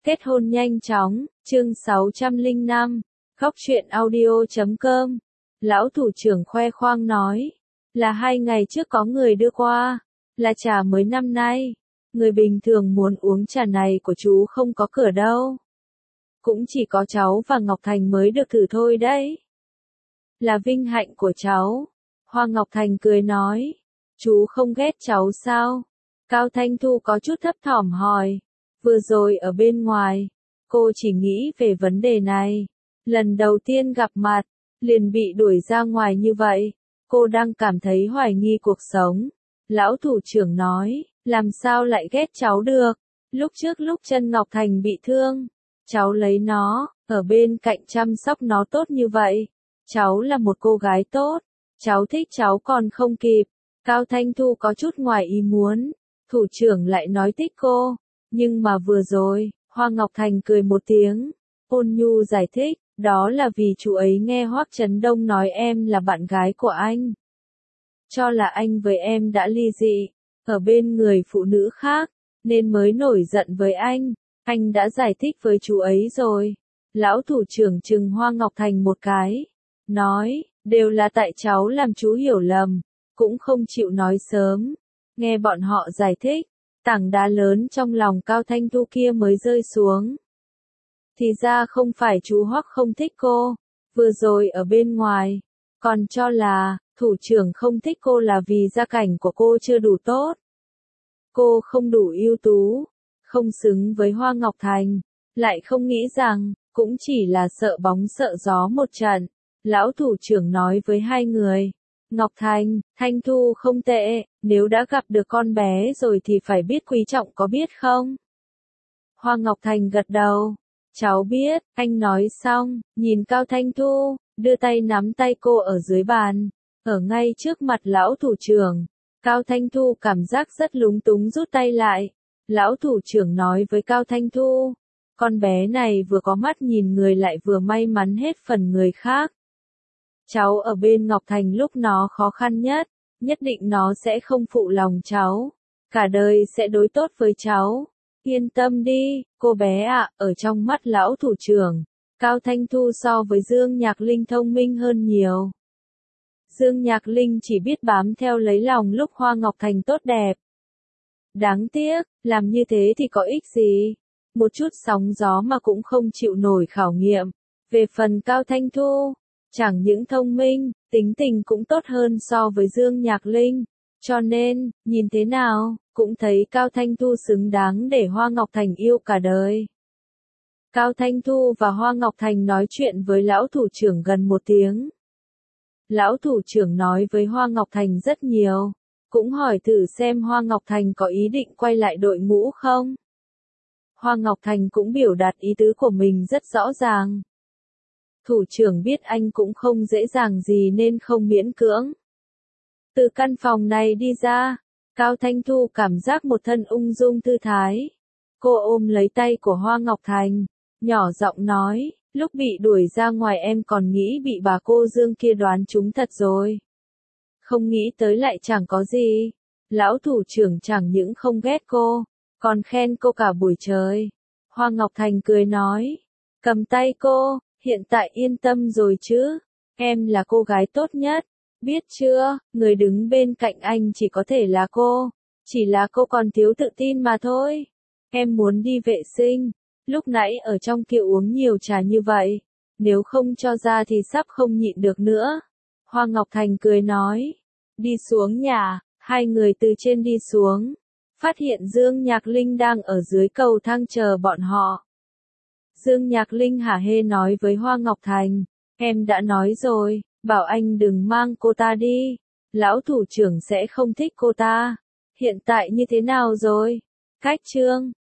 Kết hôn nhanh chóng, chương 605, Góc truyện audio.com. Lão thủ trưởng khoe khoang nói, là 2 ngày trước có người đưa qua, là trà mới năm nay. Người bình thường muốn uống trà này của chú không có cửa đâu. Cũng chỉ có cháu và Ngọc Thành mới được thử thôi đấy. Là vinh hạnh của cháu. Hoa Ngọc Thành cười nói, chú không ghét cháu sao? Cao Thanh Thu có chút thấp thỏm hỏi. Vừa rồi ở bên ngoài, cô chỉ nghĩ về vấn đề này. Lần đầu tiên gặp mặt, liền bị đuổi ra ngoài như vậy. Cô đang cảm thấy hoài nghi cuộc sống. Lão thủ trưởng nói, làm sao lại ghét cháu được? Lúc trước lúc chân Ngọc Thành bị thương, cháu lấy nó, ở bên cạnh chăm sóc nó tốt như vậy. Cháu là một cô gái tốt, cháu thích cháu còn không kịp. Cao Thanh Thu có chút ngoài ý muốn, thủ trưởng lại nói thích cô. Nhưng mà vừa rồi, Hoa Ngọc Thành cười một tiếng, ôn nhu giải thích, đó là vì chú ấy nghe Hoắc Trấn Đông nói em là bạn gái của anh. Cho là anh với em đã ly dị, ở bên người phụ nữ khác, nên mới nổi giận với anh đã giải thích với chú ấy rồi. Lão thủ trưởng trừng Hoa Ngọc Thành một cái, nói, đều là tại cháu làm chú hiểu lầm, cũng không chịu nói sớm. Nghe bọn họ giải thích, tảng đá lớn trong lòng Cao Thanh Thu kia mới rơi xuống. Thì ra không phải chú Hoắc không thích cô, vừa rồi ở bên ngoài, còn cho là, thủ trưởng không thích cô là vì gia cảnh của cô chưa đủ tốt. Cô không đủ ưu tú, không xứng với Hoa Ngọc Thành, lại không nghĩ rằng, cũng chỉ là sợ bóng sợ gió một trận. Lão thủ trưởng nói với hai người, Ngọc Thành, Thanh Thu không tệ, nếu đã gặp được con bé rồi thì phải biết quý trọng có biết không? Hoa Ngọc Thành gật đầu, cháu biết, anh nói xong, nhìn Cao Thanh Thu, đưa tay nắm tay cô ở dưới bàn, ở ngay trước mặt lão thủ trưởng. Cao Thanh Thu cảm giác rất lúng túng rút tay lại. Lão thủ trưởng nói với Cao Thanh Thu, con bé này vừa có mắt nhìn người lại vừa may mắn hết phần người khác. Cháu ở bên Ngọc Thành lúc nó khó khăn nhất định nó sẽ không phụ lòng cháu, cả đời sẽ đối tốt với cháu. Yên tâm đi, cô bé ạ, ở trong mắt lão thủ trưởng, Cao Thanh Thu so với Dương Nhạc Linh thông minh hơn nhiều. Dương Nhạc Linh chỉ biết bám theo lấy lòng lúc Hoa Ngọc Thành tốt đẹp. Đáng tiếc, làm như thế thì có ích gì? Một chút sóng gió mà cũng không chịu nổi khảo nghiệm. Về phần Cao Thanh Thu, chẳng những thông minh, tính tình cũng tốt hơn so với Dương Nhạc Linh. Cho nên, nhìn thế nào, cũng thấy Cao Thanh Thu xứng đáng để Hoa Ngọc Thành yêu cả đời. Cao Thanh Thu và Hoa Ngọc Thành nói chuyện với lão thủ trưởng gần 1 tiếng. Lão thủ trưởng nói với Hoa Ngọc Thành rất nhiều, cũng hỏi thử xem Hoa Ngọc Thành có ý định quay lại đội ngũ không. Hoa Ngọc Thành cũng biểu đạt ý tứ của mình rất rõ ràng. Thủ trưởng biết anh cũng không dễ dàng gì nên không miễn cưỡng. Từ căn phòng này đi ra, Cao Thanh Thu cảm giác một thân ung dung thư thái. Cô ôm lấy tay của Hoa Ngọc Thành, nhỏ giọng nói, lúc bị đuổi ra ngoài em còn nghĩ bị bà cô Dương kia đoán trúng thật rồi. Không nghĩ tới lại chẳng có gì. Lão thủ trưởng chẳng những không ghét cô, còn khen cô cả buổi trời. Hoa Ngọc Thành cười nói, cầm tay cô, hiện tại yên tâm rồi chứ, em là cô gái tốt nhất, biết chưa, người đứng bên cạnh anh chỉ có thể là cô, chỉ là cô còn thiếu tự tin mà thôi. Em muốn đi vệ sinh, lúc nãy ở trong kia uống nhiều trà như vậy, nếu không cho ra thì sắp không nhịn được nữa. Hoa Ngọc Thành cười nói, đi xuống nhà, hai người từ trên đi xuống, phát hiện Dương Nhạc Linh đang ở dưới cầu thang chờ bọn họ. Dương Nhạc Linh hả hê nói với Hoa Ngọc Thành, em đã nói rồi, bảo anh đừng mang cô ta đi, lão thủ trưởng sẽ không thích cô ta. Hiện tại như thế nào rồi? Cách chương